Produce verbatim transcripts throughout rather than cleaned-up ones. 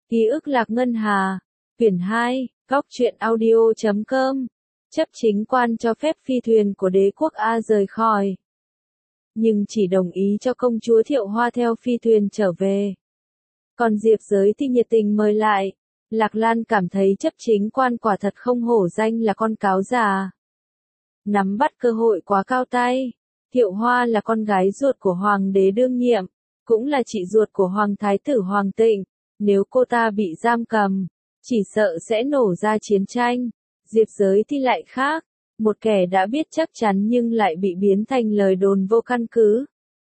Ký ức Lạc Ngân Hà, quyển hai, góc truyện audio chấm com. Chấp chính quan cho phép phi thuyền của đế quốc A rời khỏi, nhưng chỉ đồng ý cho công chúa Thiệu Hoa theo phi thuyền trở về. Còn Diệp Giới thì nhiệt tình mời lại. Lạc Lan cảm thấy chấp chính quan quả thật không hổ danh là con cáo già. Nắm bắt cơ hội quá cao tay. Thiệu Hoa là con gái ruột của hoàng đế đương nhiệm, cũng là chị ruột của hoàng thái tử Hoàng Tịnh. Nếu cô ta bị giam cầm, chỉ sợ sẽ nổ ra chiến tranh. Diệp Giới thì lại khác, một kẻ đã biết chắc chắn nhưng lại bị biến thành lời đồn vô căn cứ.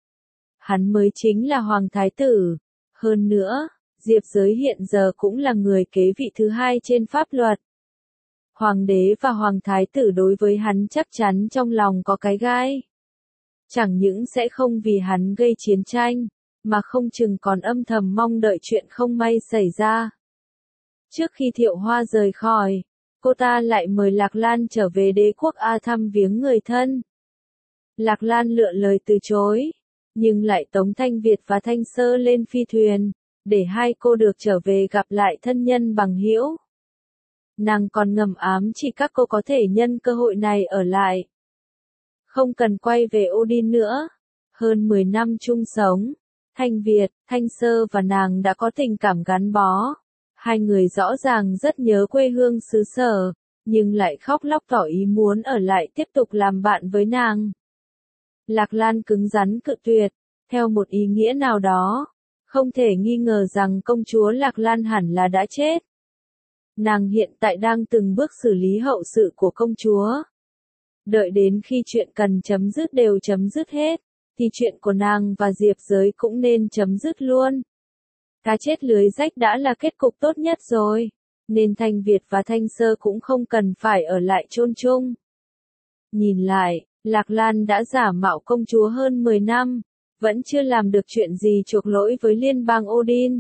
Hắn mới chính là hoàng thái tử. Hơn nữa, Diệp Giới hiện giờ cũng là người kế vị thứ hai trên pháp luật. Hoàng đế và hoàng thái tử đối với hắn chắc chắn trong lòng có cái gai. Chẳng những sẽ không vì hắn gây chiến tranh, mà không chừng còn âm thầm mong đợi chuyện không may xảy ra. Trước khi Thiệu Hoa rời khỏi, cô ta lại mời Lạc Lan trở về đế quốc A thăm viếng người thân. Lạc Lan lựa lời từ chối, nhưng lại tống Thanh Việt và Thanh Sơ lên phi thuyền, để hai cô được trở về gặp lại thân nhân bằng hữu. Nàng còn ngầm ám chỉ các cô có thể nhân cơ hội này ở lại. Không cần quay về Odin nữa. Hơn mười năm chung sống, Thanh Việt, Thanh Sơ và nàng đã có tình cảm gắn bó. Hai người rõ ràng rất nhớ quê hương xứ sở, nhưng lại khóc lóc tỏ ý muốn ở lại tiếp tục làm bạn với nàng. Lạc Lan cứng rắn cự tuyệt, theo một ý nghĩa nào đó, không thể nghi ngờ rằng công chúa Lạc Lan hẳn là đã chết. Nàng hiện tại đang từng bước xử lý hậu sự của công chúa. Đợi đến khi chuyện cần chấm dứt đều chấm dứt hết, thì chuyện của nàng và Diệp Giới cũng nên chấm dứt luôn. Cá chết lưới rách đã là kết cục tốt nhất rồi, nên Thanh Việt và Thanh Sơ cũng không cần phải ở lại chôn chung. Nhìn lại, Lạc Lan đã giả mạo công chúa hơn mười năm, vẫn chưa làm được chuyện gì chuộc lỗi với liên bang Odin.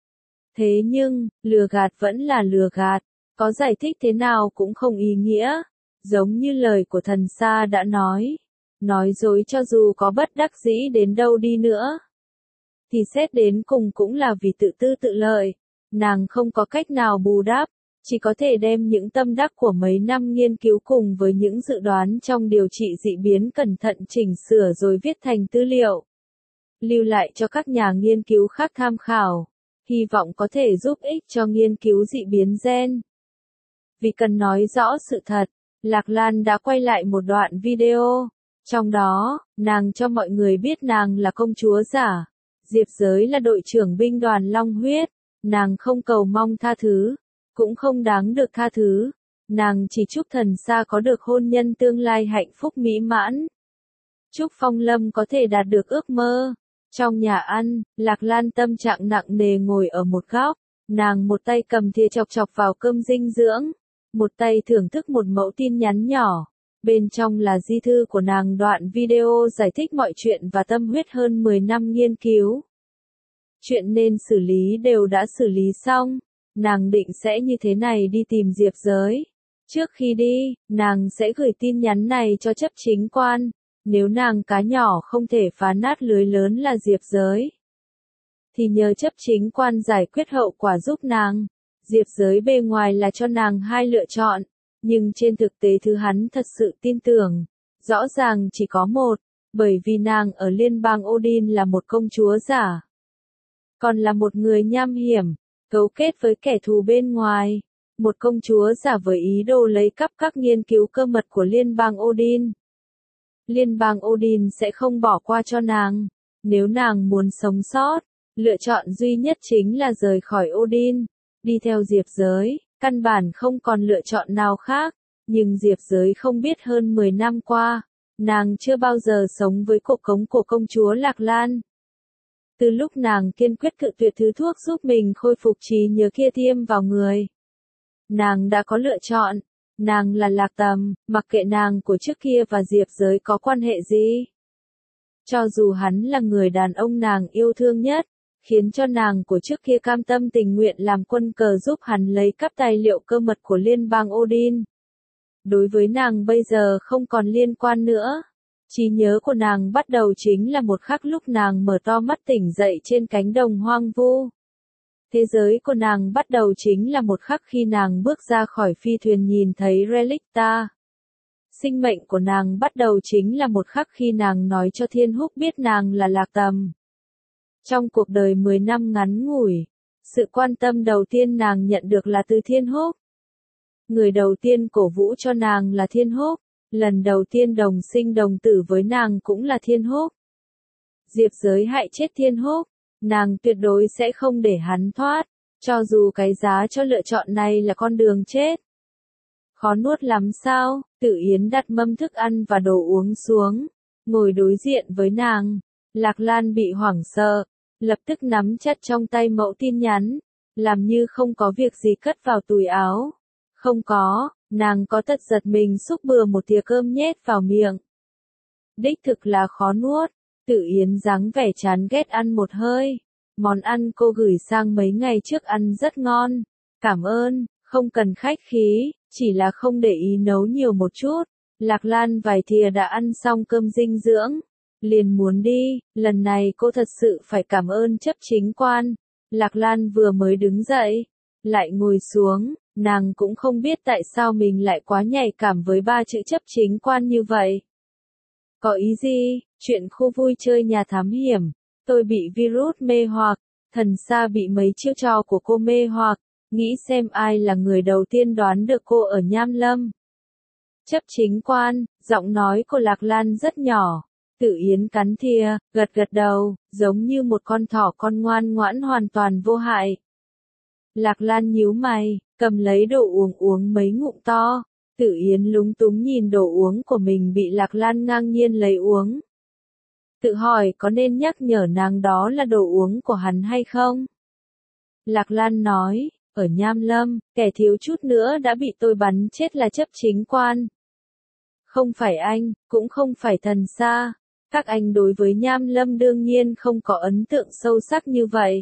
Thế nhưng, lừa gạt vẫn là lừa gạt, có giải thích thế nào cũng không ý nghĩa. Giống như lời của thần Sa đã nói, nói dối cho dù có bất đắc dĩ đến đâu đi nữa, thì xét đến cùng cũng là vì tự tư tự lợi. Nàng không có cách nào bù đắp, chỉ có thể đem những tâm đắc của mấy năm nghiên cứu cùng với những dự đoán trong điều trị dị biến cẩn thận chỉnh sửa rồi viết thành tư liệu, lưu lại cho các nhà nghiên cứu khác tham khảo, hy vọng có thể giúp ích cho nghiên cứu dị biến gen. Vì cần nói rõ sự thật, Lạc Lan đã quay lại một đoạn video, trong đó, nàng cho mọi người biết nàng là công chúa giả, Diệp Giới là đội trưởng binh đoàn Long Huyết, nàng không cầu mong tha thứ, cũng không đáng được tha thứ, nàng chỉ chúc thần Sa có được hôn nhân tương lai hạnh phúc mỹ mãn. Chúc Phong Lâm có thể đạt được ước mơ. Trong nhà ăn, Lạc Lan tâm trạng nặng nề ngồi ở một góc, nàng một tay cầm thìa chọc chọc vào cơm dinh dưỡng, một tay thưởng thức một mẫu tin nhắn nhỏ, bên trong là di thư của nàng đoạn video giải thích mọi chuyện và tâm huyết hơn mười năm nghiên cứu. Chuyện nên xử lý đều đã xử lý xong, nàng định sẽ như thế này đi tìm Diệp Giới. Trước khi đi, nàng sẽ gửi tin nhắn này cho chấp chính quan, nếu nàng cá nhỏ không thể phá nát lưới lớn là Diệp Giới, thì nhờ chấp chính quan giải quyết hậu quả giúp nàng. Diệp Giới bề ngoài là cho nàng hai lựa chọn, nhưng trên thực tế thứ hắn thật sự tin tưởng, rõ ràng chỉ có một, bởi vì nàng ở liên bang Odin là một công chúa giả, còn là một người nham hiểm, cấu kết với kẻ thù bên ngoài, một công chúa giả với ý đồ lấy cắp các nghiên cứu cơ mật của liên bang Odin. Liên bang Odin sẽ không bỏ qua cho nàng, nếu nàng muốn sống sót, lựa chọn duy nhất chính là rời khỏi Odin, đi theo Diệp Giới, căn bản không còn lựa chọn nào khác, nhưng Diệp Giới không biết hơn mười năm qua, nàng chưa bao giờ sống với cỗ cống của công chúa Lạc Lan. Từ lúc nàng kiên quyết cự tuyệt thứ thuốc giúp mình khôi phục trí nhớ kia tiêm vào người, nàng đã có lựa chọn, nàng là Lạc Tầm, mặc kệ nàng của trước kia và Diệp Giới có quan hệ gì. Cho dù hắn là người đàn ông nàng yêu thương nhất, khiến cho nàng của trước kia cam tâm tình nguyện làm quân cờ giúp hắn lấy cắp tài liệu cơ mật của liên bang Odin. Đối với nàng bây giờ không còn liên quan nữa. Trí nhớ của nàng bắt đầu chính là một khắc lúc nàng mở to mắt tỉnh dậy trên cánh đồng hoang vu. Thế giới của nàng bắt đầu chính là một khắc khi nàng bước ra khỏi phi thuyền nhìn thấy Relicta. Sinh mệnh của nàng bắt đầu chính là một khắc khi nàng nói cho Thiên Húc biết nàng là Lạc Tầm. Trong cuộc đời mười năm ngắn ngủi, sự quan tâm đầu tiên nàng nhận được là từ Thiên Húc. Người đầu tiên cổ vũ cho nàng là Thiên Húc, lần đầu tiên đồng sinh đồng tử với nàng cũng là Thiên Húc. Diệp Giới hại chết Thiên Húc, nàng tuyệt đối sẽ không để hắn thoát, cho dù cái giá cho lựa chọn này là con đường chết. Khó nuốt lắm sao? Tử Yến đặt mâm thức ăn và đồ uống xuống, ngồi đối diện với nàng. Lạc Lan bị hoảng sợ, lập tức nắm chặt trong tay mẫu tin nhắn, làm như không có việc gì cất vào túi áo. Không có, nàng có tật giật mình xúc bừa một thìa cơm nhét vào miệng. Đích thực là khó nuốt, Tử Yến dáng vẻ chán ghét ăn một hơi. Món ăn cô gửi sang mấy ngày trước ăn rất ngon. Cảm ơn, không cần khách khí, chỉ là không để ý nấu nhiều một chút. Lạc Lan vài thìa đã ăn xong cơm dinh dưỡng, liền muốn đi, lần này cô thật sự phải cảm ơn chấp chính quan. Lạc Lan vừa mới đứng dậy, lại ngồi xuống, nàng cũng không biết tại sao mình lại quá nhạy cảm với ba chữ chấp chính quan như vậy. Có ý gì? Chuyện khu vui chơi nhà thám hiểm, tôi bị virus mê hoặc, thần xa bị mấy chiêu trò của cô mê hoặc, nghĩ xem ai là người đầu tiên đoán được cô ở Nham Lâm. Chấp chính quan, giọng nói của Lạc Lan rất nhỏ. Tử Yến cắn thìa, gật gật đầu, giống như một con thỏ con ngoan ngoãn hoàn toàn vô hại. Lạc Lan nhíu mày, cầm lấy đồ uống uống mấy ngụm to. Tử Yến lúng túng nhìn đồ uống của mình bị Lạc Lan ngang nhiên lấy uống. Tự hỏi có nên nhắc nhở nàng đó là đồ uống của hắn hay không? Lạc Lan nói, ở Nham Lâm, kẻ thiếu chút nữa đã bị tôi bắn chết là chấp chính quan. Không phải anh, cũng không phải thần xa. Các anh đối với Nham Lâm đương nhiên không có ấn tượng sâu sắc như vậy.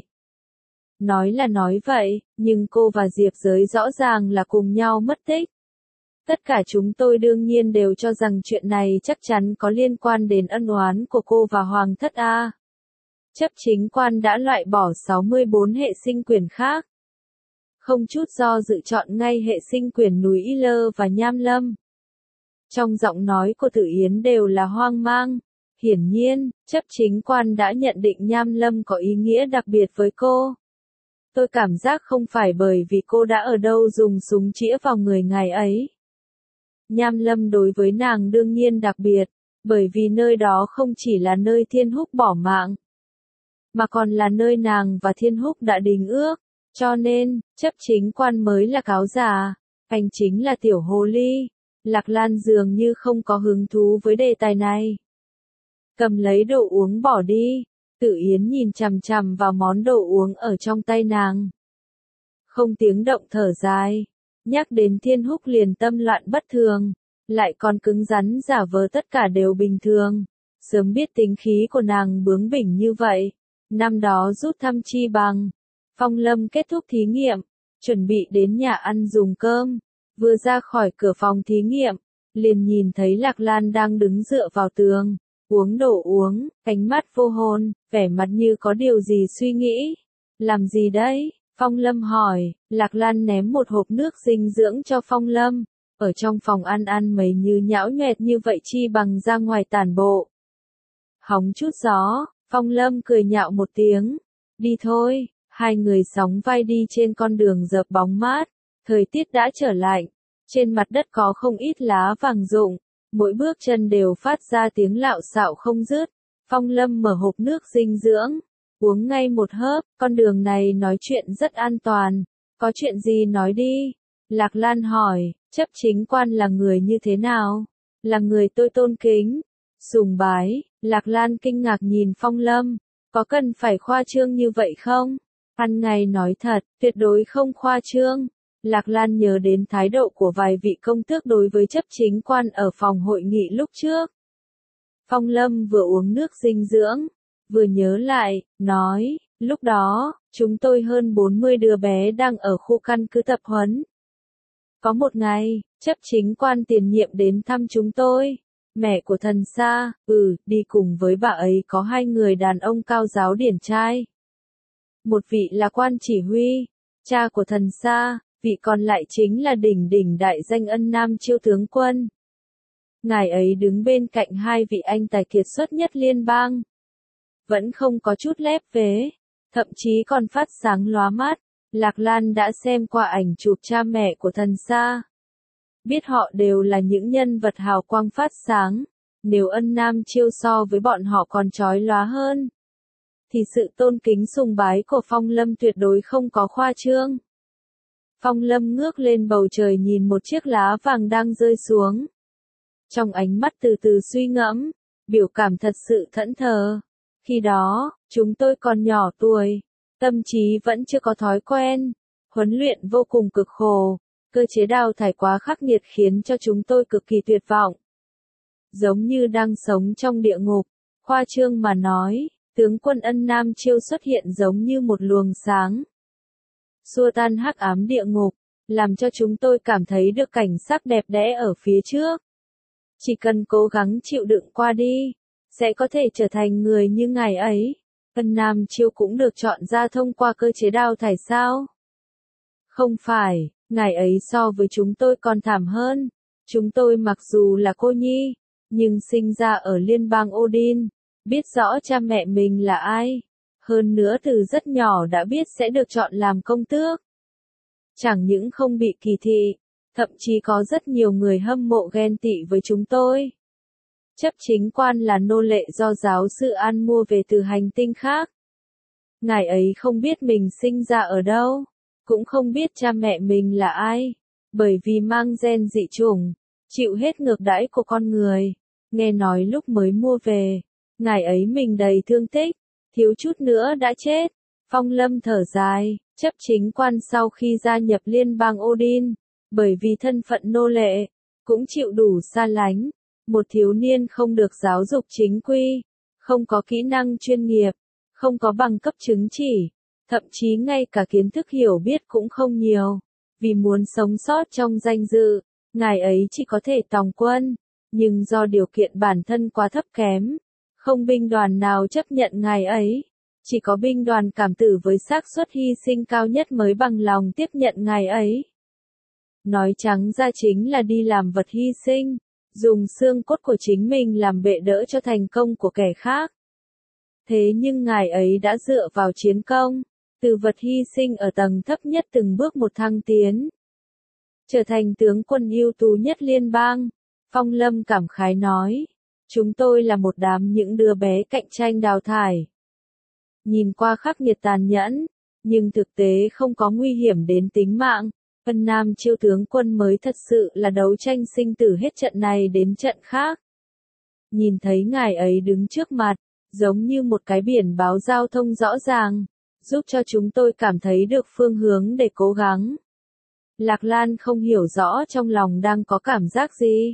Nói là nói vậy, nhưng cô và Diệp Giới rõ ràng là cùng nhau mất tích. Tất cả chúng tôi đương nhiên đều cho rằng chuyện này chắc chắn có liên quan đến ân oán của cô và Hoàng thất A. Chấp chính quan đã loại bỏ sáu mươi bốn hệ sinh quyền khác. Không chút do dự chọn ngay hệ sinh quyền núi Y Lơ và Nham Lâm. Trong giọng nói của Tử Yến đều là hoang mang. Hiển nhiên, chấp chính quan đã nhận định Nham Lâm có ý nghĩa đặc biệt với cô. Tôi cảm giác không phải bởi vì cô đã ở đâu dùng súng chĩa vào người ngài ấy. Nham Lâm đối với nàng đương nhiên đặc biệt, bởi vì nơi đó không chỉ là nơi Thiên Húc bỏ mạng, mà còn là nơi nàng và Thiên Húc đã đính ước, cho nên, chấp chính quan mới là cáo già, anh chính là tiểu hồ ly. Lạc Lan dường như không có hứng thú với đề tài này. Cầm lấy đồ uống bỏ đi, Tử Yến nhìn chằm chằm vào món đồ uống ở trong tay nàng. Không tiếng động thở dài. Nhắc đến Thiên Húc liền tâm loạn bất thường, lại còn cứng rắn giả vờ tất cả đều bình thường. Sớm biết tính khí của nàng bướng bỉnh như vậy, năm đó rút thăm chi bằng. Phong Lâm kết thúc thí nghiệm, chuẩn bị đến nhà ăn dùng cơm, vừa ra khỏi cửa phòng thí nghiệm, liền nhìn thấy Lạc Lan đang đứng dựa vào tường, uống đồ uống, ánh mắt vô hồn, vẻ mặt như có điều gì suy nghĩ. Làm gì đấy? Phong Lâm hỏi. Lạc Lan ném một hộp nước dinh dưỡng cho Phong Lâm. Ở trong phòng ăn ăn mấy như nhão nhoẹt như vậy chi bằng ra ngoài tản bộ. Hóng chút gió, Phong Lâm cười nhạo một tiếng. Đi thôi, hai người sóng vai đi trên con đường dợp bóng mát. Thời tiết đã trở lạnh, trên mặt đất có không ít lá vàng rụng, mỗi bước chân đều phát ra tiếng lạo xạo không dứt. Phong Lâm mở hộp nước dinh dưỡng, uống ngay một hớp, con đường này nói chuyện rất an toàn, có chuyện gì nói đi. Lạc Lan hỏi, chấp chính quan là người như thế nào? Là người tôi tôn kính, sùng bái. Lạc Lan kinh ngạc nhìn Phong Lâm, có cần phải khoa trương như vậy không? Ăn ngay nói thật, tuyệt đối không khoa trương. Lạc Lan nhớ đến thái độ của vài vị công tước đối với chấp chính quan ở phòng hội nghị lúc trước. Phong Lâm vừa uống nước dinh dưỡng, vừa nhớ lại, nói, lúc đó, chúng tôi hơn bốn mươi đứa bé đang ở khu căn cứ tập huấn. Có một ngày, chấp chính quan tiền nhiệm đến thăm chúng tôi. Mẹ của thần Sa, ừ, đi cùng với bà ấy có hai người đàn ông cao giáo điển trai. Một vị là quan chỉ huy, cha của thần Sa, vị còn lại chính là đỉnh đỉnh đại danh Ân Nam Chiêu tướng quân. Ngài ấy đứng bên cạnh hai vị anh tài kiệt xuất nhất liên bang. Vẫn không có chút lép vế, thậm chí còn phát sáng lóa mắt. Lạc Lan đã xem qua ảnh chụp cha mẹ của thần Sa. Biết họ đều là những nhân vật hào quang phát sáng. Nếu Ân Nam Chiêu so với bọn họ còn chói lóa hơn, thì sự tôn kính sùng bái của Phong Lâm tuyệt đối không có khoa trương. Phong Lâm ngước lên bầu trời nhìn một chiếc lá vàng đang rơi xuống. Trong ánh mắt từ từ suy ngẫm, biểu cảm thật sự thẫn thờ. Khi đó, chúng tôi còn nhỏ tuổi, tâm trí vẫn chưa có thói quen, huấn luyện vô cùng cực khổ, cơ chế đào thải quá khắc nghiệt khiến cho chúng tôi cực kỳ tuyệt vọng. Giống như đang sống trong địa ngục, khoa trương mà nói, tướng quân Ân Nam Chiêu xuất hiện giống như một luồng sáng, xua tan hắc ám địa ngục, làm cho chúng tôi cảm thấy được cảnh sắc đẹp đẽ ở phía trước. Chỉ cần cố gắng chịu đựng qua đi, sẽ có thể trở thành người như ngài ấy. Ân Nam Chiêu cũng được chọn ra thông qua cơ chế đào thải sao? Không phải, ngài ấy so với chúng tôi còn thảm hơn. Chúng tôi mặc dù là cô nhi, nhưng sinh ra ở liên bang Odin, biết rõ cha mẹ mình là ai. Hơn nữa từ rất nhỏ đã biết sẽ được chọn làm công tước. Chẳng những không bị kỳ thị, thậm chí có rất nhiều người hâm mộ ghen tị với chúng tôi. Chấp chính quan là nô lệ do giáo sư An mua về từ hành tinh khác. Ngài ấy không biết mình sinh ra ở đâu, cũng không biết cha mẹ mình là ai, bởi vì mang gen dị chủng, chịu hết ngược đãi của con người. Nghe nói lúc mới mua về, ngài ấy mình đầy thương tích, thiếu chút nữa đã chết. Phong Lâm thở dài, chấp chính quan sau khi gia nhập liên bang Odin, bởi vì thân phận nô lệ, cũng chịu đủ xa lánh. Một thiếu niên không được giáo dục chính quy, không có kỹ năng chuyên nghiệp, không có bằng cấp chứng chỉ, thậm chí ngay cả kiến thức hiểu biết cũng không nhiều. Vì muốn sống sót trong danh dự, ngài ấy chỉ có thể tòng quân, nhưng do điều kiện bản thân quá thấp kém, không binh đoàn nào chấp nhận ngài ấy. Chỉ có binh đoàn cảm tử với xác suất hy sinh cao nhất mới bằng lòng tiếp nhận ngài ấy. Nói trắng ra chính là đi làm vật hy sinh, dùng xương cốt của chính mình làm bệ đỡ cho thành công của kẻ khác. Thế nhưng ngài ấy đã dựa vào chiến công, từ vật hy sinh ở tầng thấp nhất từng bước một thăng tiến, trở thành tướng quân ưu tú nhất liên bang. Phong Lâm cảm khái nói, chúng tôi là một đám những đứa bé cạnh tranh đào thải. Nhìn qua khắc nghiệt tàn nhẫn, nhưng thực tế không có nguy hiểm đến tính mạng. Ân Nam Chiêu tướng quân mới thật sự là đấu tranh sinh tử hết trận này đến trận khác. Nhìn thấy ngài ấy đứng trước mặt, giống như một cái biển báo giao thông rõ ràng, giúp cho chúng tôi cảm thấy được phương hướng để cố gắng. Lạc Lan không hiểu rõ trong lòng đang có cảm giác gì.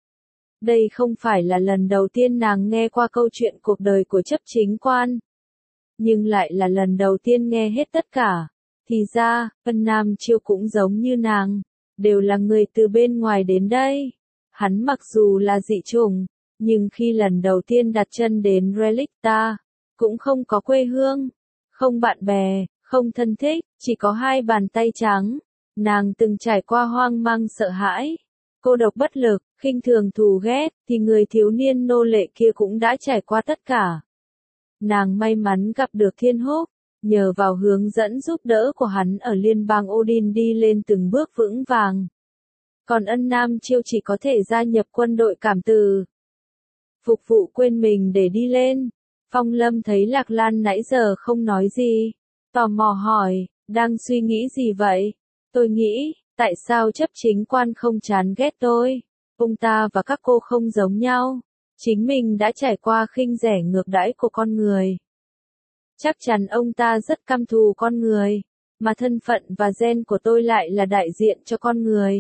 Đây không phải là lần đầu tiên nàng nghe qua câu chuyện cuộc đời của chấp chính quan, nhưng lại là lần đầu tiên nghe hết tất cả. Thì ra, Ân Nam Chiêu cũng giống như nàng, đều là người từ bên ngoài đến đây. Hắn mặc dù là dị chủng, nhưng khi lần đầu tiên đặt chân đến Relicta, cũng không có quê hương, không bạn bè, không thân thích, chỉ có hai bàn tay trắng. Nàng từng trải qua hoang mang sợ hãi, cô độc bất lực, khinh thường thù ghét, thì người thiếu niên nô lệ kia cũng đã trải qua tất cả. Nàng may mắn gặp được Thiên Húc, nhờ vào hướng dẫn giúp đỡ của hắn ở liên bang Odin đi lên từng bước vững vàng. Còn Ân Nam Chiêu chỉ có thể gia nhập quân đội cảm tử, phục vụ quên mình để đi lên. Phong Lâm thấy Lạc Lan nãy giờ không nói gì, tò mò hỏi, đang suy nghĩ gì vậy? Tôi nghĩ, tại sao chấp chính quan không chán ghét tôi? Ông ta và các cô không giống nhau, chính mình đã trải qua khinh rẻ ngược đãi của con người. Chắc chắn ông ta rất căm thù con người, mà thân phận và gen của tôi lại là đại diện cho con người.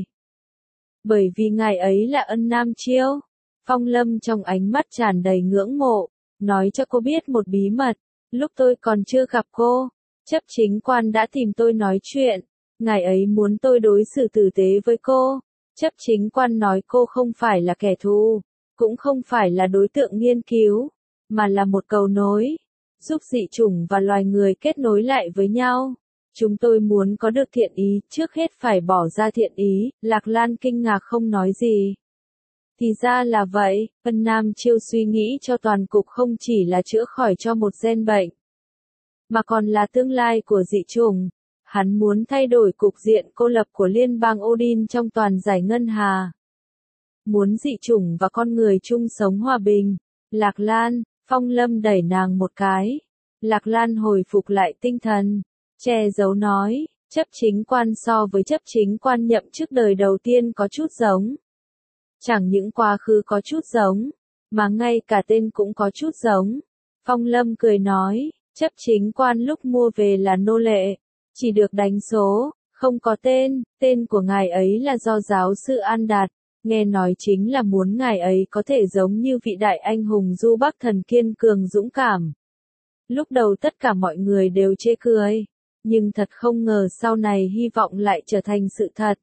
Bởi vì ngài ấy là Ân Nam Chiêu. Phong Lâm trong ánh mắt tràn đầy ngưỡng mộ, nói cho cô biết một bí mật. Lúc tôi còn chưa gặp cô, chấp chính quan đã tìm tôi nói chuyện. Ngài ấy muốn tôi đối xử tử tế với cô. Chấp chính quan nói cô không phải là kẻ thù, cũng không phải là đối tượng nghiên cứu, mà là một cầu nối. giúp dị chủng và loài người kết nối lại với nhau. Chúng tôi muốn có được thiện ý, trước hết phải bỏ ra thiện ý, Lạc Lan kinh ngạc không nói gì. Thì ra là vậy, Vân Nam Chiêu suy nghĩ cho toàn cục không chỉ là chữa khỏi cho một gen bệnh, mà còn là tương lai của dị chủng. Hắn muốn thay đổi cục diện cô lập của liên bang Odin trong toàn giải ngân hà. Muốn dị chủng và con người chung sống hòa bình. Lạc Lan, Phong Lâm đẩy nàng một cái. Lạc Lan hồi phục lại tinh thần, che giấu nói, chấp chính quan so với chấp chính quan nhậm chức đời đầu tiên có chút giống. Chẳng những quá khứ có chút giống, mà ngay cả tên cũng có chút giống. Phong Lâm cười nói, chấp chính quan lúc mua về là nô lệ, chỉ được đánh số, không có tên, tên của ngài ấy là do giáo sư An đặt, nghe nói chính là muốn ngài ấy có thể giống như vị đại anh hùng Du Bắc Thần kiên cường dũng cảm. Lúc đầu tất cả mọi người đều chê cười, nhưng thật không ngờ sau này hy vọng lại trở thành sự thật.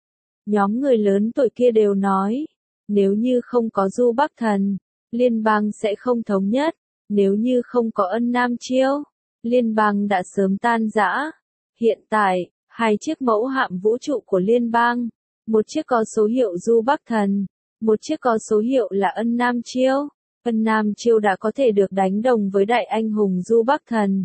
Nhóm người lớn tuổi kia đều nói, nếu như không có Du Bắc Thần, liên bang sẽ không thống nhất, nếu như không có Ân Nam Chiêu, liên bang đã sớm tan rã. Hiện tại, hai chiếc mẫu hạm vũ trụ của liên bang, một chiếc có số hiệu Du Bắc Thần, một chiếc có số hiệu là Ân Nam Chiêu. Ân Nam Chiêu đã có thể được đánh đồng với đại anh hùng Du Bắc Thần.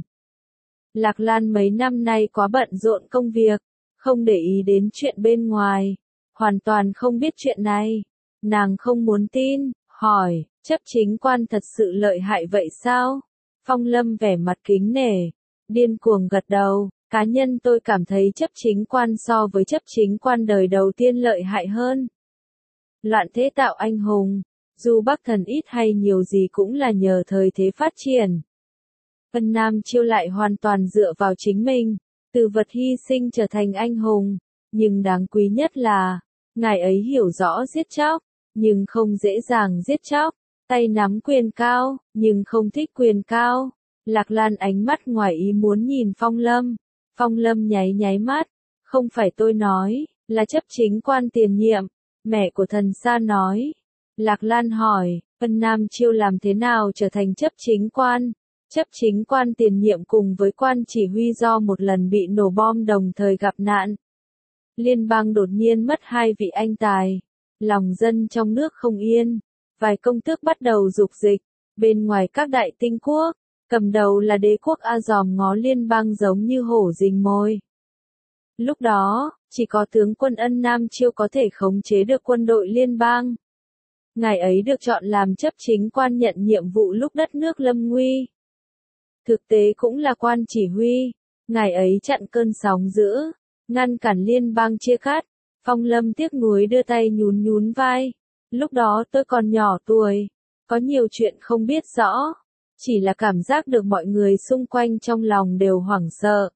Lạc Lan mấy năm nay quá bận rộn công việc, không để ý đến chuyện bên ngoài, hoàn toàn không biết chuyện này. Nàng không muốn tin, hỏi, chấp chính quan thật sự lợi hại vậy sao? Phong Lâm vẻ mặt kính nể, điên cuồng gật đầu, cá nhân tôi cảm thấy chấp chính quan so với chấp chính quan đời đầu tiên lợi hại hơn. Loạn thế tạo anh hùng, dù Bắc Thần ít hay nhiều gì cũng là nhờ thời thế phát triển. Vân Nam Chiêu lại hoàn toàn dựa vào chính mình, từ vật hy sinh trở thành anh hùng, nhưng đáng quý nhất là, ngài ấy hiểu rõ giết chóc, nhưng không dễ dàng giết chóc, tay nắm quyền cao, nhưng không thích quyền cao. Lạc Lan ánh mắt ngoài ý muốn nhìn Phong Lâm, Phong Lâm nháy nháy mắt, không phải tôi nói, là chấp chính quan tiền nhiệm, mẹ của thần Sa nói. Lạc Lan hỏi, Vân Nam Chiêu làm thế nào trở thành chấp chính quan? Chấp chính quan tiền nhiệm cùng với quan chỉ huy do một lần bị nổ bom đồng thời gặp nạn. Liên bang đột nhiên mất hai vị anh tài, lòng dân trong nước không yên, vài công tước bắt đầu dục dịch, bên ngoài các đại tinh quốc, cầm đầu là đế quốc A dòm ngó liên bang giống như hổ rình mồi. Lúc đó, chỉ có tướng quân Ân Nam Chiêu có thể khống chế được quân đội liên bang. Ngài ấy được chọn làm chấp chính quan nhận nhiệm vụ lúc đất nước lâm nguy. Thực tế cũng là quan chỉ huy, ngài ấy chặn cơn sóng dữ, ngăn cản liên bang chia cắt. Phong Lâm tiếc nuối đưa tay nhún nhún vai. Lúc đó tôi còn nhỏ tuổi, có nhiều chuyện không biết rõ, chỉ là cảm giác được mọi người xung quanh trong lòng đều hoảng sợ.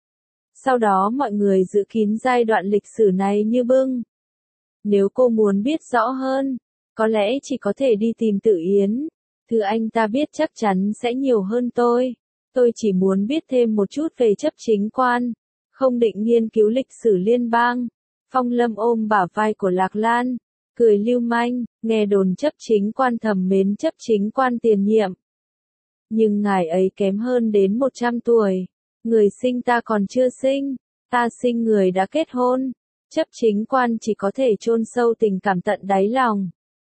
Sau đó mọi người giữ kín giai đoạn lịch sử này như bưng. Nếu cô muốn biết rõ hơn, có lẽ chỉ có thể đi tìm Tử Yến. Thứ anh ta biết chắc chắn sẽ nhiều hơn tôi. Tôi chỉ muốn biết thêm một chút về chấp chính quan, không định nghiên cứu lịch sử liên bang. Phong Lâm ôm bả vai của Lạc Lan, cười lưu manh, nghe đồn chấp chính quan thầm mến chấp chính quan tiền nhiệm. Nhưng ngài ấy kém hơn đến một trăm tuổi. Người sinh ta còn chưa sinh, ta sinh người đã kết hôn. Chấp chính quan chỉ có thể chôn sâu tình cảm tận đáy lòng.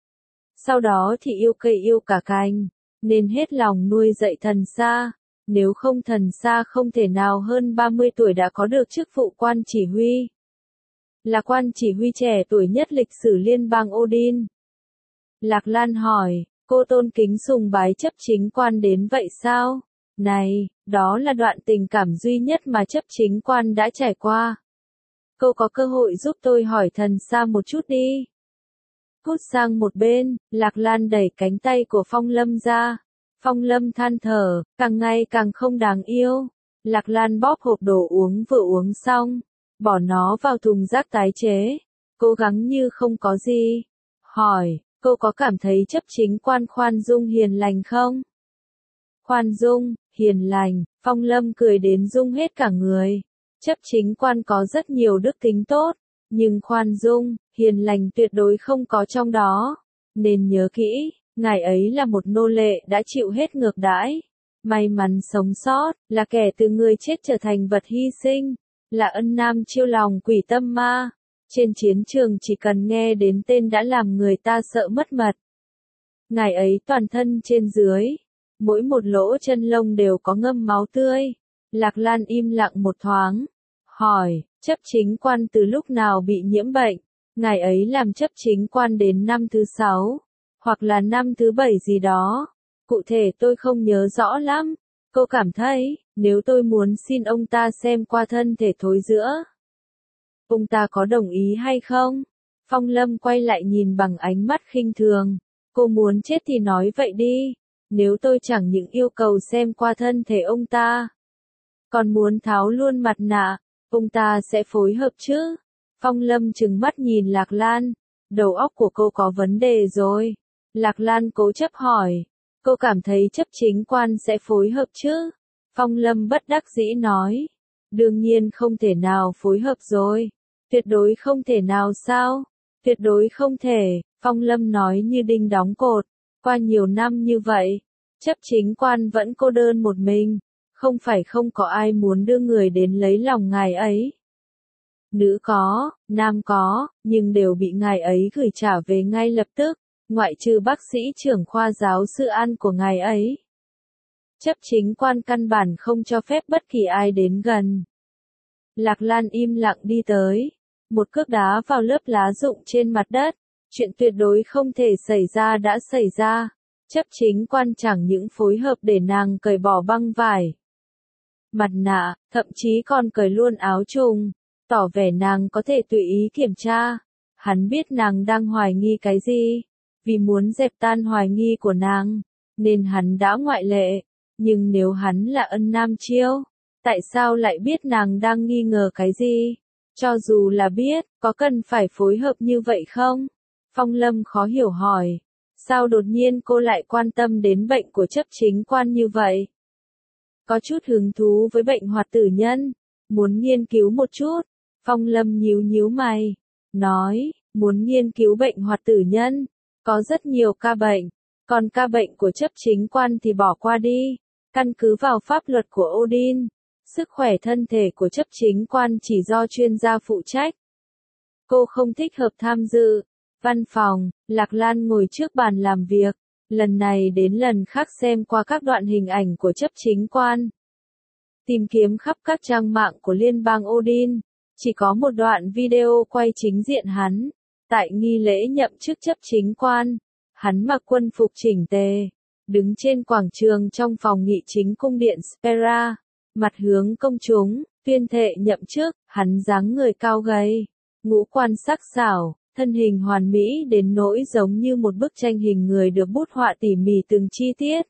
Sau đó thì yêu cây yêu cả cành, nên hết lòng nuôi dạy thần Sa. Nếu không thần Sa không thể nào hơn ba mươi tuổi đã có được chức vụ quan chỉ huy. Là quan chỉ huy trẻ tuổi nhất lịch sử liên bang Odin. Lạc Lan hỏi, cô tôn kính sùng bái chấp chính quan đến vậy sao? Này, đó là đoạn tình cảm duy nhất mà chấp chính quan đã trải qua. Cô có cơ hội giúp tôi hỏi thần Sa một chút đi. Cút sang một bên, Lạc Lan đẩy cánh tay của Phong Lâm ra. Phong Lâm than thở, càng ngày càng không đáng yêu. Lạc Lan bóp hộp đồ uống vừa uống xong, bỏ nó vào thùng rác tái chế, cố gắng như không có gì. Hỏi, cô có cảm thấy chấp chính quan khoan dung hiền lành không? Khoan dung, hiền lành, Phong Lâm cười đến rung hết cả người. Chấp chính quan có rất nhiều đức tính tốt, nhưng khoan dung, hiền lành tuyệt đối không có trong đó. Nên nhớ kỹ, ngài ấy là một nô lệ đã chịu hết ngược đãi. may mắn sống sót, là kẻ từ người chết trở thành vật hy sinh, là ân nam chiêu lòng quỷ tâm ma. Trên chiến trường chỉ cần nghe đến tên đã làm người ta sợ mất mật. Ngài ấy toàn thân trên dưới, mỗi một lỗ chân lông đều có ngâm máu tươi. Lạc Lan im lặng một thoáng, hỏi, chấp chính quan từ lúc nào bị nhiễm bệnh? Ngài ấy làm chấp chính quan đến năm thứ sáu, hoặc là năm thứ bảy gì đó. Cụ thể tôi không nhớ rõ lắm. Cô cảm thấy, nếu tôi muốn xin ông ta xem qua thân thể thối rữa, ông ta có đồng ý hay không? Phong Lâm quay lại nhìn bằng ánh mắt khinh thường. Cô muốn chết thì nói vậy đi. Nếu tôi chẳng những yêu cầu xem qua thân thể ông ta, còn muốn tháo luôn mặt nạ, ông ta sẽ phối hợp chứ? Phong Lâm trừng mắt nhìn Lạc Lan. Đầu óc của cô có vấn đề rồi. Lạc Lan cố chấp hỏi. Cô cảm thấy chấp chính quan sẽ phối hợp chứ? Phong Lâm bất đắc dĩ nói. Đương nhiên không thể nào phối hợp rồi. Tuyệt đối không thể nào sao? Tuyệt đối không thể, Phong Lâm nói như đinh đóng cột. Qua nhiều năm như vậy, chấp chính quan vẫn cô đơn một mình. Không phải không có ai muốn đưa người đến lấy lòng ngài ấy. Nữ có, nam có, nhưng đều bị ngài ấy gửi trả về ngay lập tức, ngoại trừ bác sĩ trưởng khoa giáo sư An của ngài ấy. Chấp chính quan căn bản không cho phép bất kỳ ai đến gần. Lạc Lan im lặng đi tới, một cước đá vào lớp lá rụng trên mặt đất. Chuyện tuyệt đối không thể xảy ra đã xảy ra. Chấp chính quan chẳng những phối hợp để nàng cởi bỏ băng vải, mặt nạ, thậm chí còn cởi luôn áo trùng, tỏ vẻ nàng có thể tùy ý kiểm tra. Hắn biết nàng đang hoài nghi cái gì, vì muốn dẹp tan hoài nghi của nàng, nên hắn đã ngoại lệ. Nhưng nếu hắn là Ân Nam Chiêu, tại sao lại biết nàng đang nghi ngờ cái gì? Cho dù là biết, có cần phải phối hợp như vậy không? Phong Lâm khó hiểu hỏi. Sao đột nhiên cô lại quan tâm đến bệnh của chấp chính quan như vậy? Có chút hứng thú với bệnh hoạt tử nhân, muốn nghiên cứu một chút. Phong Lâm nhíu nhíu mày, nói, muốn nghiên cứu bệnh hoạt tử nhân, có rất nhiều ca bệnh, còn ca bệnh của chấp chính quan thì bỏ qua đi. Căn cứ vào pháp luật của Odin, sức khỏe thân thể của chấp chính quan chỉ do chuyên gia phụ trách. Cô không thích hợp tham dự. Văn phòng, Lạc Lan ngồi trước bàn làm việc, lần này đến lần khác xem qua các đoạn hình ảnh của chấp chính quan. Tìm kiếm khắp các trang mạng của liên bang Odin, chỉ có một đoạn video quay chính diện hắn, tại nghi lễ nhậm chức chấp chính quan. Hắn mặc quân phục chỉnh tề, đứng trên quảng trường trong phòng nghị chính cung điện Spera, mặt hướng công chúng, tuyên thệ nhậm chức. Hắn dáng người cao gầy, ngũ quan sắc sảo, thân hình hoàn mỹ đến nỗi giống như một bức tranh hình người được bút họa tỉ mỉ từng chi tiết.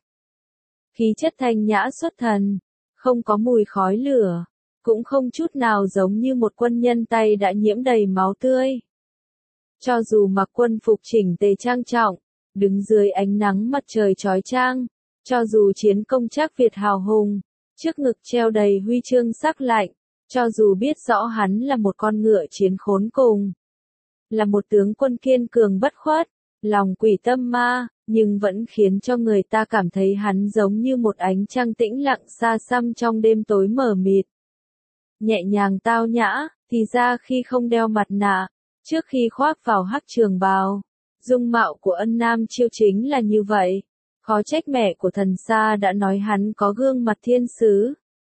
Khí chất thanh nhã xuất thần, không có mùi khói lửa, cũng không chút nào giống như một quân nhân tay đã nhiễm đầy máu tươi. Cho dù mặc quân phục chỉnh tề trang trọng, đứng dưới ánh nắng mặt trời chói chang, cho dù chiến công Trác Việt hào hùng, trước ngực treo đầy huy chương sắc lạnh, cho dù biết rõ hắn là một con ngựa chiến khốn cùng, là một tướng quân kiên cường bất khuất, lòng quỷ tâm ma, nhưng vẫn khiến cho người ta cảm thấy hắn giống như một ánh trăng tĩnh lặng xa xăm trong đêm tối mờ mịt. Nhẹ nhàng tao nhã, thì ra khi không đeo mặt nạ, trước khi khoác vào hắc trường bào, dung mạo của Ân Nam Chiêu chính là như vậy. Khó trách mẹ của thần xa đã nói hắn có gương mặt thiên sứ.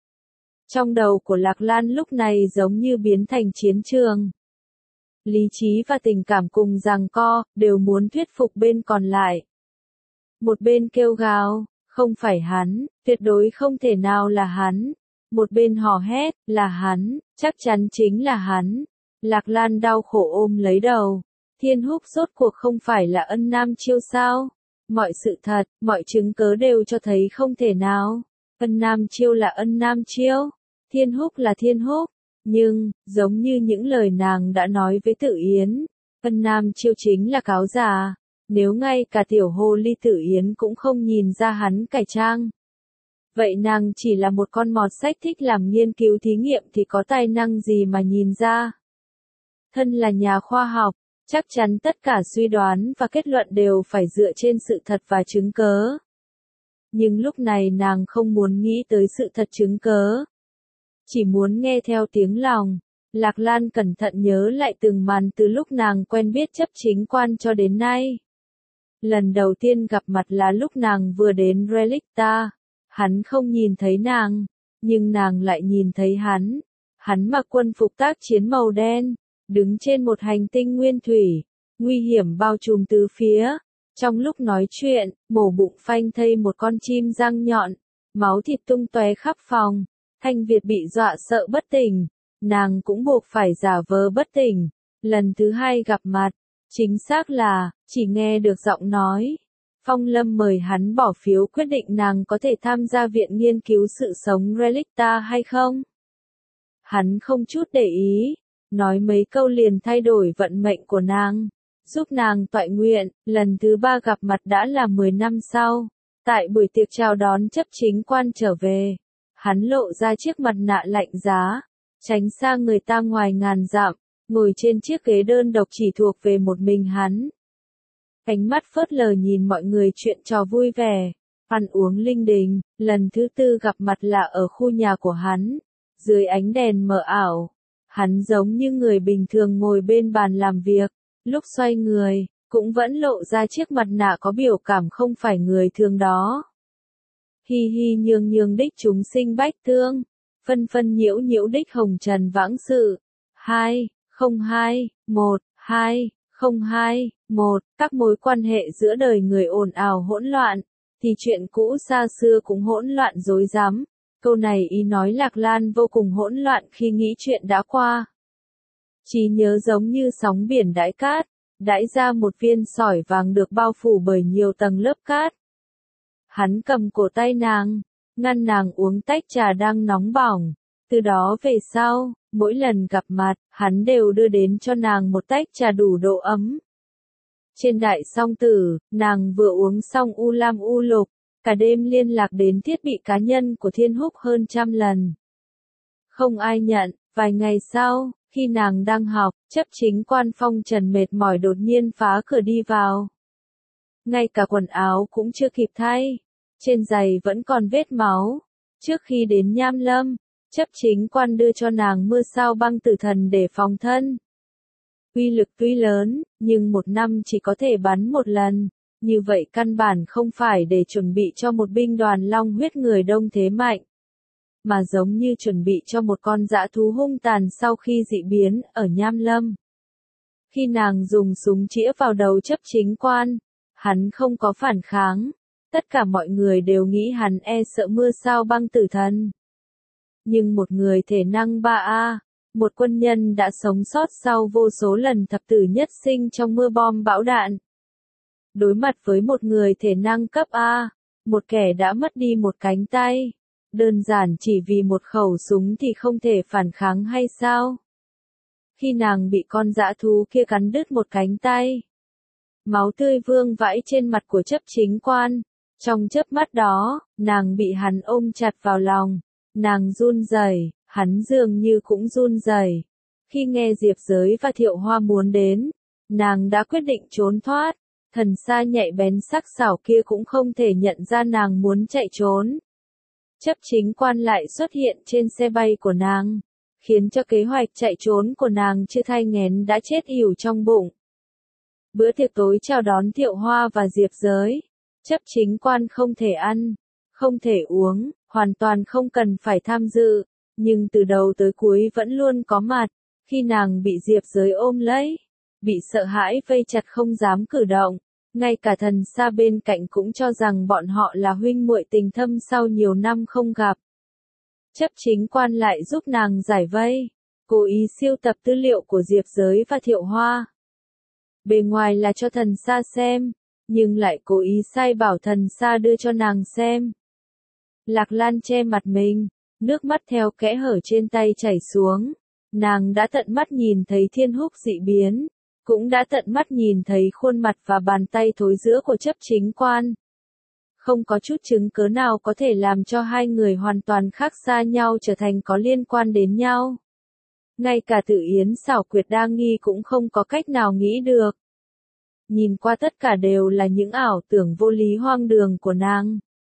Trong đầu của Lạc Lan lúc này giống như biến thành chiến trường. Lý trí và tình cảm cùng giằng co, đều muốn thuyết phục bên còn lại. Một bên kêu gào, không phải hắn, tuyệt đối không thể nào là hắn. Một bên hò hét, là hắn, chắc chắn chính là hắn. Lạc Lan đau khổ ôm lấy đầu. Thiên Húc rốt cuộc không phải là Ân Nam Chiêu sao? Mọi sự thật, mọi chứng cớ đều cho thấy không thể nào. Ân Nam Chiêu là Ân Nam Chiêu, Thiên Húc là Thiên Húc. Nhưng, giống như những lời nàng đã nói với Tử Yến, Ân Nam Chiêu chính là cáo già. Nếu ngay cả tiểu hồ ly Tử Yến cũng không nhìn ra hắn cải trang, vậy nàng chỉ là một con mọt sách thích làm nghiên cứu thí nghiệm thì có tài năng gì mà nhìn ra. Thân là nhà khoa học, chắc chắn tất cả suy đoán và kết luận đều phải dựa trên sự thật và chứng cớ. Nhưng lúc này nàng không muốn nghĩ tới sự thật chứng cớ. Chỉ muốn nghe theo tiếng lòng. Lạc Lan cẩn thận nhớ lại từng màn từ lúc nàng quen biết chấp chính quan cho đến nay. Lần đầu tiên gặp mặt là lúc nàng vừa đến Relicta. Hắn không nhìn thấy nàng, nhưng nàng lại nhìn thấy hắn. Hắn mặc quân phục tác chiến màu đen, đứng trên một hành tinh nguyên thủy, nguy hiểm bao trùm tứ phía. Trong lúc nói chuyện, mổ bụng phanh thây một con chim răng nhọn, máu thịt tung tóe khắp phòng. Thanh Việt bị dọa sợ bất tỉnh, nàng cũng buộc phải giả vờ bất tỉnh. Lần thứ hai gặp mặt, chính xác là, chỉ nghe được giọng nói. Phong Lâm mời hắn bỏ phiếu quyết định nàng có thể tham gia viện nghiên cứu sự sống Relicta hay không. Hắn không chút để ý, nói mấy câu liền thay đổi vận mệnh của nàng, giúp nàng toại nguyện. Lần thứ ba gặp mặt đã là mười năm sau, tại buổi tiệc chào đón chấp chính quan trở về. Hắn lộ ra chiếc mặt nạ lạnh giá, tránh xa người ta ngoài ngàn dặm, ngồi trên chiếc ghế đơn độc chỉ thuộc về một mình hắn. Ánh mắt phớt lờ nhìn mọi người chuyện trò vui vẻ, ăn uống linh đình. Lần thứ tư gặp mặt là ở khu nhà của hắn, dưới ánh đèn mờ ảo. Hắn giống như người bình thường ngồi bên bàn làm việc, lúc xoay người, cũng vẫn lộ ra chiếc mặt nạ có biểu cảm không phải người thường đó. Hi hi nhường nhường đích chúng sinh bách tương, phân phân nhiễu nhiễu đích hồng trần vãng sự. Hai, không hai, một, hai, không hai, một, các mối quan hệ giữa đời người ồn ào hỗn loạn, thì chuyện cũ xa xưa cũng hỗn loạn rối rắm. Câu này ý nói Lạc Lan vô cùng hỗn loạn khi nghĩ chuyện đã qua. Trí nhớ giống như sóng biển đãi cát, đãi ra một viên sỏi vàng được bao phủ bởi nhiều tầng lớp cát. Hắn cầm cổ tay nàng, ngăn nàng uống tách trà đang nóng bỏng. Từ đó về sau, mỗi lần gặp mặt, hắn đều đưa đến cho nàng một tách trà đủ độ ấm. Trên đại song tử, nàng vừa uống xong u lam u lục, cả đêm liên lạc đến thiết bị cá nhân của Thiên Húc hơn trăm lần. Không ai nhận. Vài ngày sau, khi nàng đang học, chấp chính quan Phong Trần mệt mỏi đột nhiên phá cửa đi vào. Ngay cả quần áo cũng chưa kịp thay, trên giày vẫn còn vết máu. Trước khi đến Nham Lâm, chấp chính quan đưa cho nàng mưa sao băng tử thần để phòng thân. Uy lực tuy lớn, nhưng một năm chỉ có thể bắn một lần, như vậy căn bản không phải để chuẩn bị cho một binh đoàn long huyết người đông thế mạnh, mà giống như chuẩn bị cho một con dã thú hung tàn sau khi dị biến ở Nham Lâm. Khi nàng dùng súng chĩa vào đầu chấp chính quan, hắn không có phản kháng, tất cả mọi người đều nghĩ hắn e sợ mưa sao băng tử thần. Nhưng một người thể năng ba A, một quân nhân đã sống sót sau vô số lần thập tử nhất sinh trong mưa bom bão đạn. Đối mặt với một người thể năng cấp A, một kẻ đã mất đi một cánh tay, đơn giản chỉ vì một khẩu súng thì không thể phản kháng hay sao? Khi nàng bị con dã thú kia cắn đứt một cánh tay, máu tươi vương vãi trên mặt của chấp chính quan. Trong chớp mắt đó, nàng bị hắn ôm chặt vào lòng, nàng run rẩy, hắn dường như cũng run rẩy. Khi nghe Diệp Giới và Thiệu Hoa muốn đến, nàng đã quyết định trốn thoát. Thần sa nhạy bén sắc sảo kia cũng không thể nhận ra nàng muốn chạy trốn. Chấp chính quan lại xuất hiện trên xe bay của nàng, khiến cho kế hoạch chạy trốn của nàng chưa thai nghén đã chết yểu trong bụng. Bữa tiệc tối chào đón Thiệu Hoa và Diệp Giới, chấp chính quan không thể ăn, không thể uống, hoàn toàn không cần phải tham dự, nhưng từ đầu tới cuối vẫn luôn có mặt. Khi nàng bị Diệp Giới ôm lấy, bị sợ hãi vây chặt không dám cử động, ngay cả thần sa bên cạnh cũng cho rằng bọn họ là huynh muội tình thâm sau nhiều năm không gặp. Chấp chính quan lại giúp nàng giải vây, cố ý siêu tập tư liệu của Diệp Giới và Thiệu Hoa. Bề ngoài là cho thần sa xem, nhưng lại cố ý sai bảo thần sa đưa cho nàng xem. Lạc Lan che mặt mình, nước mắt theo kẽ hở trên tay chảy xuống. Nàng đã tận mắt nhìn thấy Thiên Húc dị biến, cũng đã tận mắt nhìn thấy khuôn mặt và bàn tay thối rữa của chấp chính quan. Không có chút chứng cớ nào có thể làm cho hai người hoàn toàn khác xa nhau trở thành có liên quan đến nhau. Ngay cả Tử Yến xảo quyệt đa nghi cũng không có cách nào nghĩ được. Nhìn qua tất cả đều là những ảo tưởng vô lý hoang đường của nàng.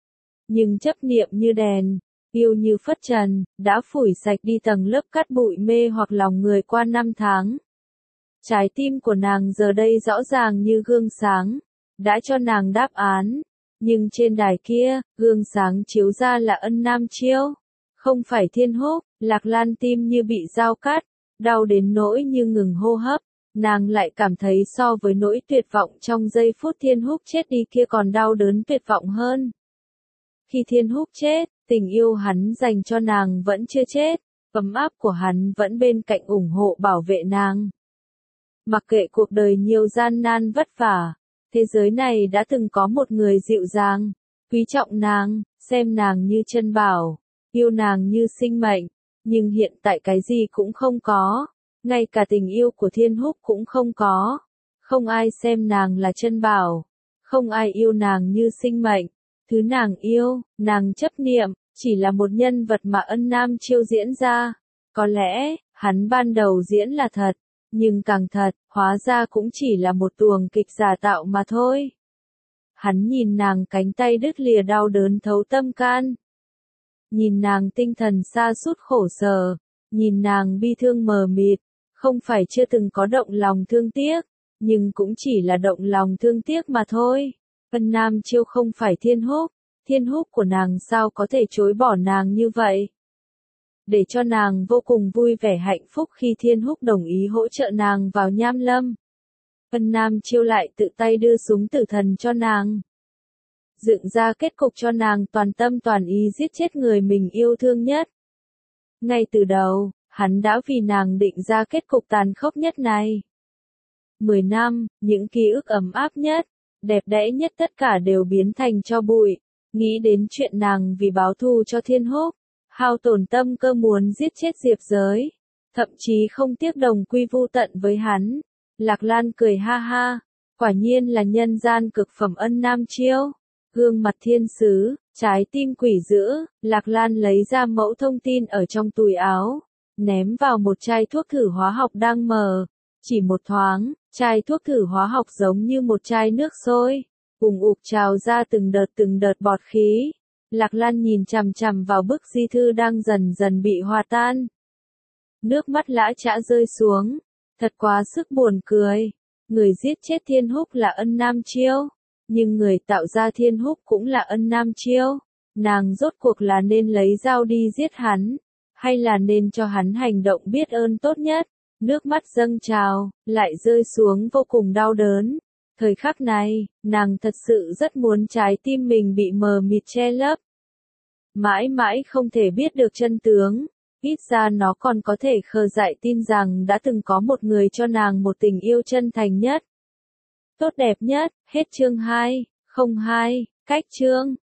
nhưng chấp niệm như đèn, yêu như phất trần, đã phủi sạch đi tầng lớp cát bụi mê hoặc lòng người qua năm tháng. Trái tim của nàng giờ đây rõ ràng như gương sáng, đã cho nàng đáp án, nhưng trên đài kia, gương sáng chiếu ra là Ân Nam Chiêu, không phải Thiên Húc. Lạc Lan tim như bị dao cắt, đau đến nỗi như ngừng hô hấp, nàng lại cảm thấy so với nỗi tuyệt vọng trong giây phút Thiên Húc chết đi kia còn đau đớn tuyệt vọng hơn. Khi Thiên Húc chết, tình yêu hắn dành cho nàng vẫn chưa chết, ấm áp của hắn vẫn bên cạnh ủng hộ bảo vệ nàng. Mặc kệ cuộc đời nhiều gian nan vất vả, thế giới này đã từng có một người dịu dàng, quý trọng nàng, xem nàng như chân bảo, yêu nàng như sinh mệnh, nhưng hiện tại cái gì cũng không có, ngay cả tình yêu của Thiên Húc cũng không có, không ai xem nàng là chân bảo, không ai yêu nàng như sinh mệnh, thứ nàng yêu, nàng chấp niệm, chỉ là một nhân vật mà Ân Nam Chiêu diễn ra, có lẽ, hắn ban đầu diễn là thật, nhưng càng thật, hóa ra cũng chỉ là một tuồng kịch giả tạo mà thôi. Hắn nhìn nàng cánh tay đứt lìa đau đớn thấu tâm can. Nhìn nàng tinh thần sa sút khổ sở, nhìn nàng bi thương mờ mịt, không phải chưa từng có động lòng thương tiếc, nhưng cũng chỉ là động lòng thương tiếc mà thôi. Ân Nam Chiêu không phải Thiên Húc, Thiên Húc của nàng sao có thể chối bỏ nàng như vậy? Để cho nàng vô cùng vui vẻ hạnh phúc khi Thiên Húc đồng ý hỗ trợ nàng vào nham lâm. Ân Nam Chiêu lại tự tay đưa súng tử thần cho nàng. Dựng ra kết cục cho nàng toàn tâm toàn ý giết chết người mình yêu thương nhất. Ngay từ đầu, hắn đã vì nàng định ra kết cục tàn khốc nhất này. Mười năm, những ký ức ấm áp nhất, đẹp đẽ nhất tất cả đều biến thành tro bụi. Nghĩ đến chuyện nàng vì báo thù cho Thiên Húc, hao tổn tâm cơ muốn giết chết Diệp Giới, thậm chí không tiếc đồng quy vu tận với hắn. Lạc Lan cười ha ha, quả nhiên là nhân gian cực phẩm Ân Nam Chiêu. Gương mặt thiên sứ, trái tim quỷ dữ, Lạc Lan lấy ra mẫu thông tin ở trong túi áo, ném vào một chai thuốc thử hóa học đang mở. Chỉ một thoáng, chai thuốc thử hóa học giống như một chai nước sôi, ùng ục trào ra từng đợt từng đợt bọt khí. Lạc Lan nhìn chằm chằm vào bức di thư đang dần dần bị hòa tan. Nước mắt lã chã rơi xuống, thật quá sức buồn cười. Người giết chết Thiên Húc là Ân Nam Chiêu, nhưng người tạo ra Thiên Húc cũng là Ân Nam Chiêu. Nàng rốt cuộc là nên lấy dao đi giết hắn, hay là nên cho hắn hành động biết ơn tốt nhất? Nước mắt dâng trào, lại rơi xuống vô cùng đau đớn. Thời khắc này, nàng thật sự rất muốn trái tim mình bị mờ mịt che lấp. Mãi mãi không thể biết được chân tướng, ít ra nó còn có thể khơi dậy tin rằng đã từng có một người cho nàng một tình yêu chân thành nhất. Tốt đẹp nhất, hết chương hai, không hai, cách chương.